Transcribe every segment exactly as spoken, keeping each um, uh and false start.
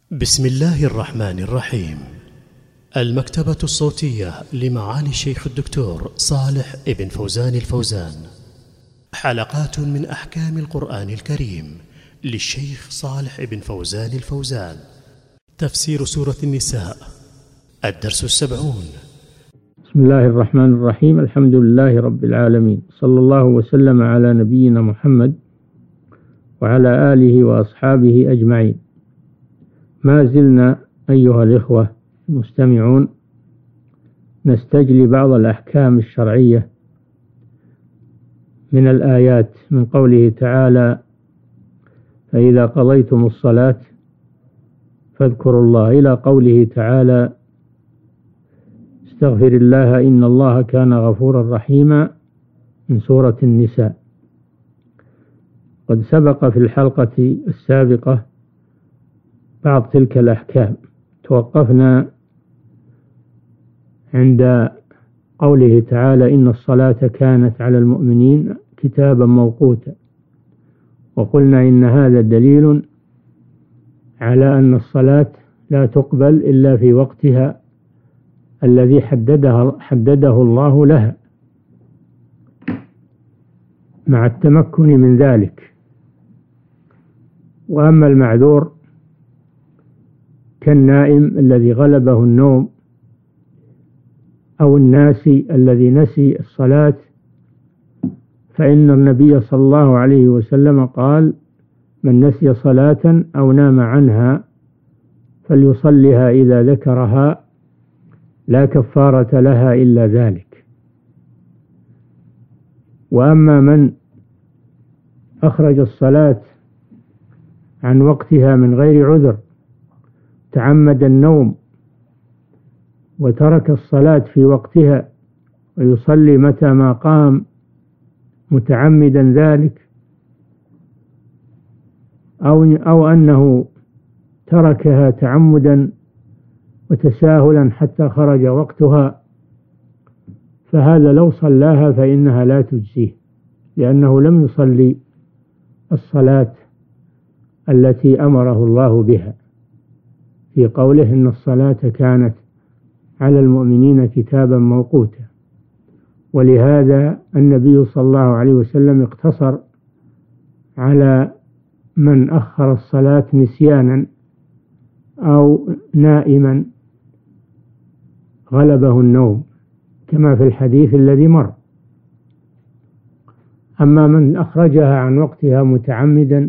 بسم الله الرحمن الرحيم. المكتبة الصوتية لمعالي الشيخ الدكتور صالح ابن فوزان الفوزان، حلقات من أحكام القرآن الكريم للشيخ صالح ابن فوزان الفوزان. تفسير سورة النساء، الدرس السبعون. بسم الله الرحمن الرحيم. الحمد لله رب العالمين، صلى الله وسلم على نبينا محمد وعلى آله وأصحابه أجمعين. ما زلنا أيها الإخوة المستمعون نستجلي بعض الأحكام الشرعية من الآيات، من قوله تعالى: فإذا قضيتم الصلاة فاذكروا الله، إلى قوله تعالى: استغفر الله إن الله كان غفورا رحيما، من سورة النساء. قد سبق في الحلقة السابقة بعض تلك الأحكام، توقفنا عند قوله تعالى: إن الصلاة كانت على المؤمنين كتابا موقوتا، وقلنا إن هذا دليل على أن الصلاة لا تقبل إلا في وقتها الذي حدده, حدده الله لها، مع التمكن من ذلك. وأما المعذور كالنائم الذي غلبه النوم، أو الناسي الذي نسي الصلاة، فإن النبي صلى الله عليه وسلم قال: من نسي صلاة أو نام عنها فليصلها إذا ذكرها، لا كفارة لها إلا ذلك. وأما من أخرج الصلاة عن وقتها من غير عذر، تعمد النوم وترك الصلاة في وقتها ويصلي متى ما قام متعمدا ذلك، أو, أو أنه تركها تعمدا وتساهلا حتى خرج وقتها، فهذا لو صلاها فإنها لا تجزيه، لأنه لم يصلي الصلاة التي أمره الله بها في قوله: إن الصلاة كانت على المؤمنين كتابا موقوتا. ولهذا النبي صلى الله عليه وسلم اقتصر على من أخر الصلاة نسيانا أو نائما غلبه النوم، كما في الحديث الذي مر. أما من أخرجها عن وقتها متعمدا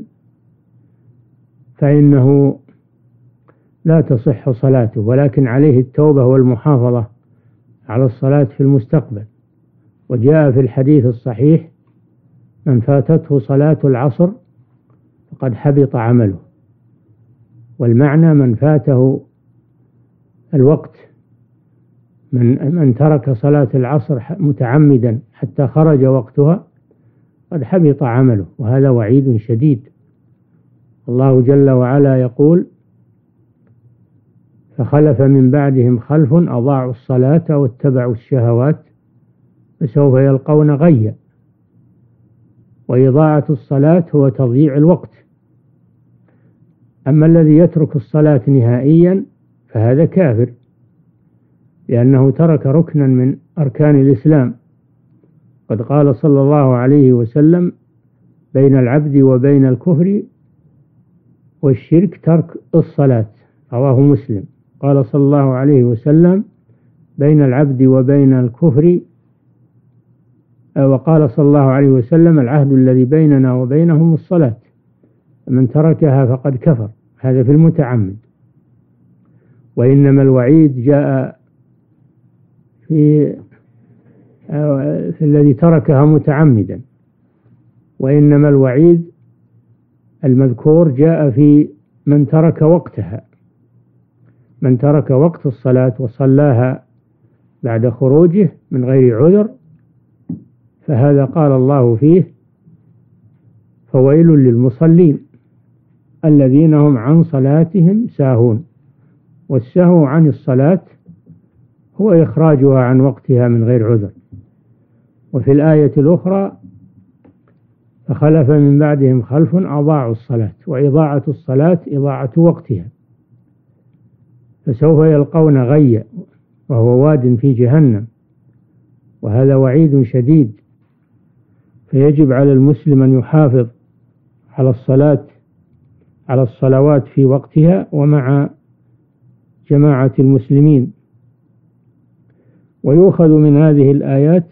فإنه لا تصح صلاته، ولكن عليه التوبة والمحافظة على الصلاة في المستقبل. وجاء في الحديث الصحيح: من فاتته صلاة العصر فقد حبط عمله. والمعنى من فاته الوقت، من, من ترك صلاة العصر متعمدا حتى خرج وقتها قد حبط عمله، وهذا وعيد شديد. الله جل وعلا يقول: فخلف من بعدهم خلف أضاعوا الصلاة واتبعوا الشهوات فسوف يلقون غيا. وإضاعة الصلاة هو تضييع الوقت. أما الذي يترك الصلاة نهائيا فهذا كافر، لأنه ترك ركنا من أركان الإسلام. قد قال صلى الله عليه وسلم: بين العبد وبين الكفر والشرك ترك الصلاة، رواه مسلم. قال صلى الله عليه وسلم: بين العبد وبين الكفر، وقال صلى الله عليه وسلم: العهد الذي بيننا وبينهم الصلاة، من تركها فقد كفر. هذا في المتعمد. وإنما الوعيد جاء في, في الذي تركها متعمدا، وإنما الوعيد المذكور جاء في من ترك وقتها. من ترك وقت الصلاة وصلاها بعد خروجه من غير عذر، فهذا قال الله فيه: فويل للمصلين الذين هم عن صلاتهم ساهون. والسهو عن الصلاة هو إخراجها عن وقتها من غير عذر. وفي الآية الأخرى: فخلف من بعدهم خلف أضاعوا الصلاة، وإضاعة الصلاة إضاعة وقتها، فسوف يلقون غيا وهو واد في جهنم، وهذا وعيد شديد. فيجب على المسلم أن يحافظ على الصلاة على الصلوات في وقتها ومع جماعة المسلمين. ويؤخذ من هذه الآيات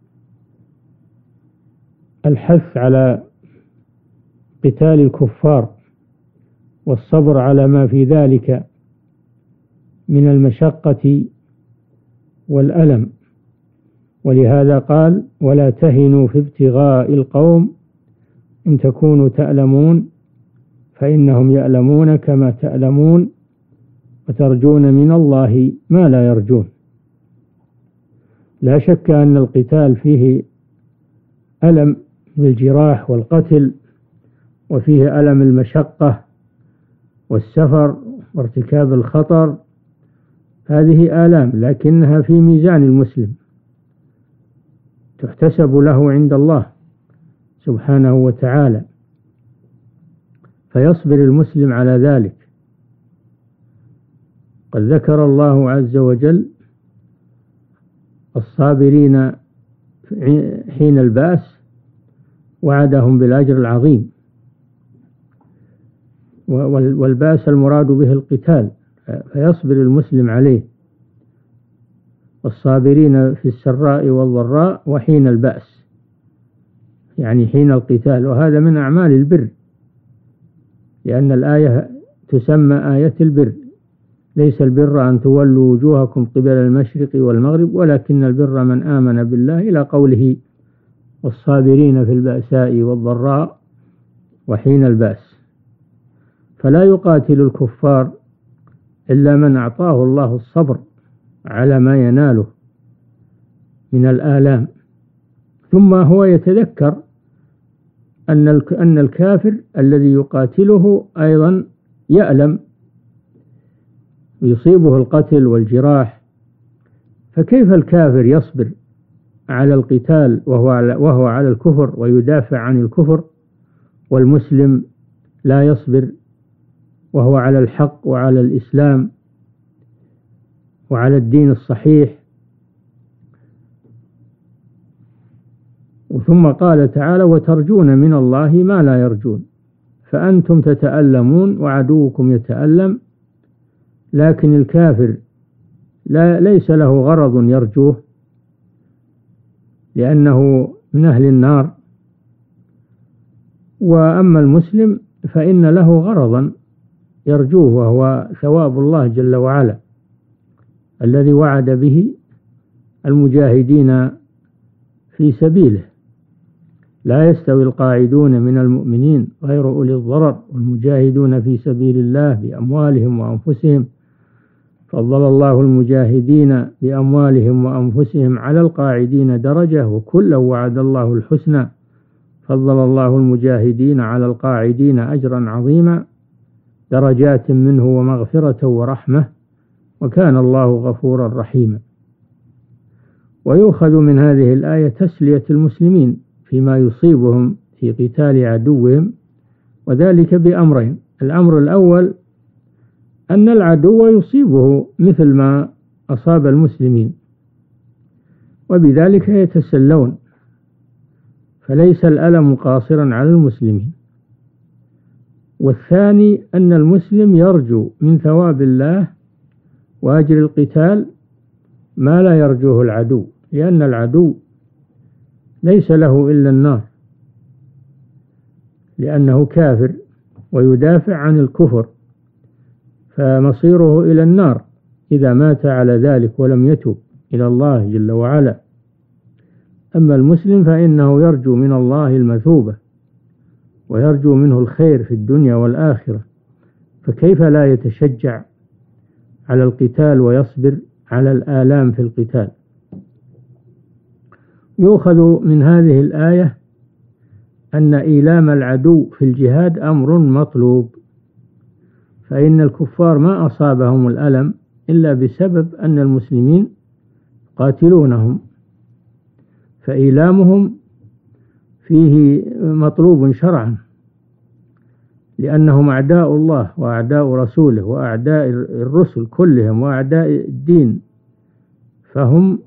الحث على قتال الكفار والصبر على ما في ذلك من المشقة والألم، ولهذا قال: ولا تهنوا في ابتغاء القوم إن تكونوا تألمون فإنهم يألمون كما تألمون وترجون من الله ما لا يرجون. لا شك أن القتال فيه ألم بالجراح والقتل، وفيه ألم المشقة والسفر وارتكاب الخطر، هذه آلام لكنها في ميزان المسلم تحتسب له عند الله سبحانه وتعالى، فيصبر المسلم على ذلك. قد ذكر الله عز وجل الصابرين حين البأس، وعدهم بالأجر العظيم. والبأس المراد به القتال، فيصبر المسلم عليه. والصابرين في السراء والضراء وحين البأس، يعني حين القتال، وهذا من أعمال البر، لأن الآية تسمى آية البر. ليس البر أن تولوا وجوهكم قبل المشرق والمغرب ولكن البر من آمن بالله، إلى قوله: والصابرين في البأساء والضراء وحين البأس. فلا يقاتل الكفار إلا من أعطاه الله الصبر على ما يناله من الآلام. ثم هو يتذكر أن أن الكافر الذي يقاتله أيضا يألم، يصيبه القتل والجراح، فكيف الكافر يصبر على القتال وهو على, وهو على الكفر ويدافع عن الكفر، والمسلم لا يصبر وهو على الحق وعلى الإسلام وعلى الدين الصحيح؟ ثم قال تعالى: وترجون من الله ما لا يرجون. فأنتم تتألمون وعدوكم يتألم، لكن الكافر لا ليس له غرض يرجوه لأنه من أهل النار، وأما المسلم فإن له غرضا يرجوه، وهو ثواب الله جل وعلا الذي وعد به المجاهدين في سبيله. لا يستوي القاعدون من المؤمنين غير أولي الضرر والمجاهدون في سبيل الله بأموالهم وأنفسهم، فضل الله المجاهدين بأموالهم وأنفسهم على القاعدين درجة، وكلا وعد الله الحسنى، فضل الله المجاهدين على القاعدين أجرا عظيما، درجات منه ومغفرة ورحمة، وكان الله غفورا رحيما. ويؤخذ من هذه الآية تسلية المسلمين فيما يصيبهم في قتال عدوهم، وذلك بأمرين: الأمر الأول أن العدو يصيبه مثل ما أصاب المسلمين، وبذلك يتسلون، فليس الألم قاصرا على المسلمين. والثاني أن المسلم يرجو من ثواب الله وأجر القتال ما لا يرجوه العدو، لأن العدو ليس له إلا النار، لأنه كافر ويدافع عن الكفر، فمصيره إلى النار إذا مات على ذلك ولم يتب إلى الله جل وعلا. أما المسلم فإنه يرجو من الله المثوبة ويرجو منه الخير في الدنيا والآخرة، فكيف لا يتشجع على القتال ويصبر على الآلام في القتال؟ يؤخذ من هذه الآية أن إيلام العدو في الجهاد أمر مطلوب، فإن الكفار ما أصابهم الألم إلا بسبب أن المسلمين قاتلونهم، فإيلامهم فيه مطلوب شرعا، لأنهم أعداء الله وأعداء رسوله وأعداء الرسل كلهم وأعداء الدين، فهم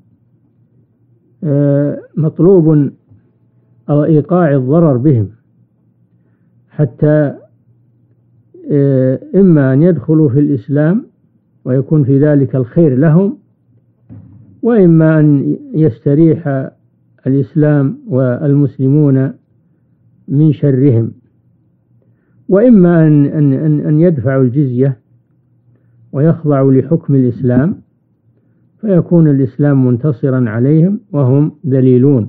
مطلوب إيقاع الضرر بهم، حتى إما أن يدخلوا في الإسلام ويكون في ذلك الخير لهم، وإما أن يستريح الإسلام والمسلمون من شرهم، وإما أن أن أن يدفعوا الجزية ويخضعوا لحكم الإسلام فيكون الإسلام منتصرا عليهم وهم ذليلون.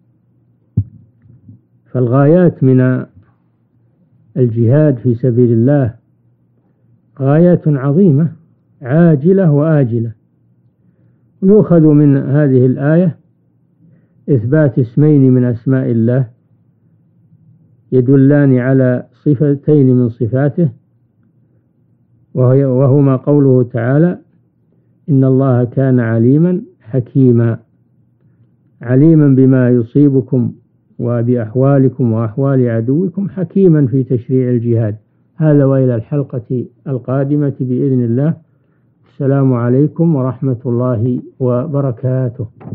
فالغايات من الجهاد في سبيل الله غايات عظيمة عاجلة وآجلة. يؤخذ من هذه الآية إثبات اسمين من أسماء الله يدلان على صفتين من صفاته، وهما قوله تعالى: إن الله كان عليما حكيما، عليما بما يصيبكم وبأحوالكم وأحوال عدوكم، حكيما في تشريع الجهاد. هذا وإلى الحلقة القادمة بإذن الله. السلام عليكم ورحمة الله وبركاته.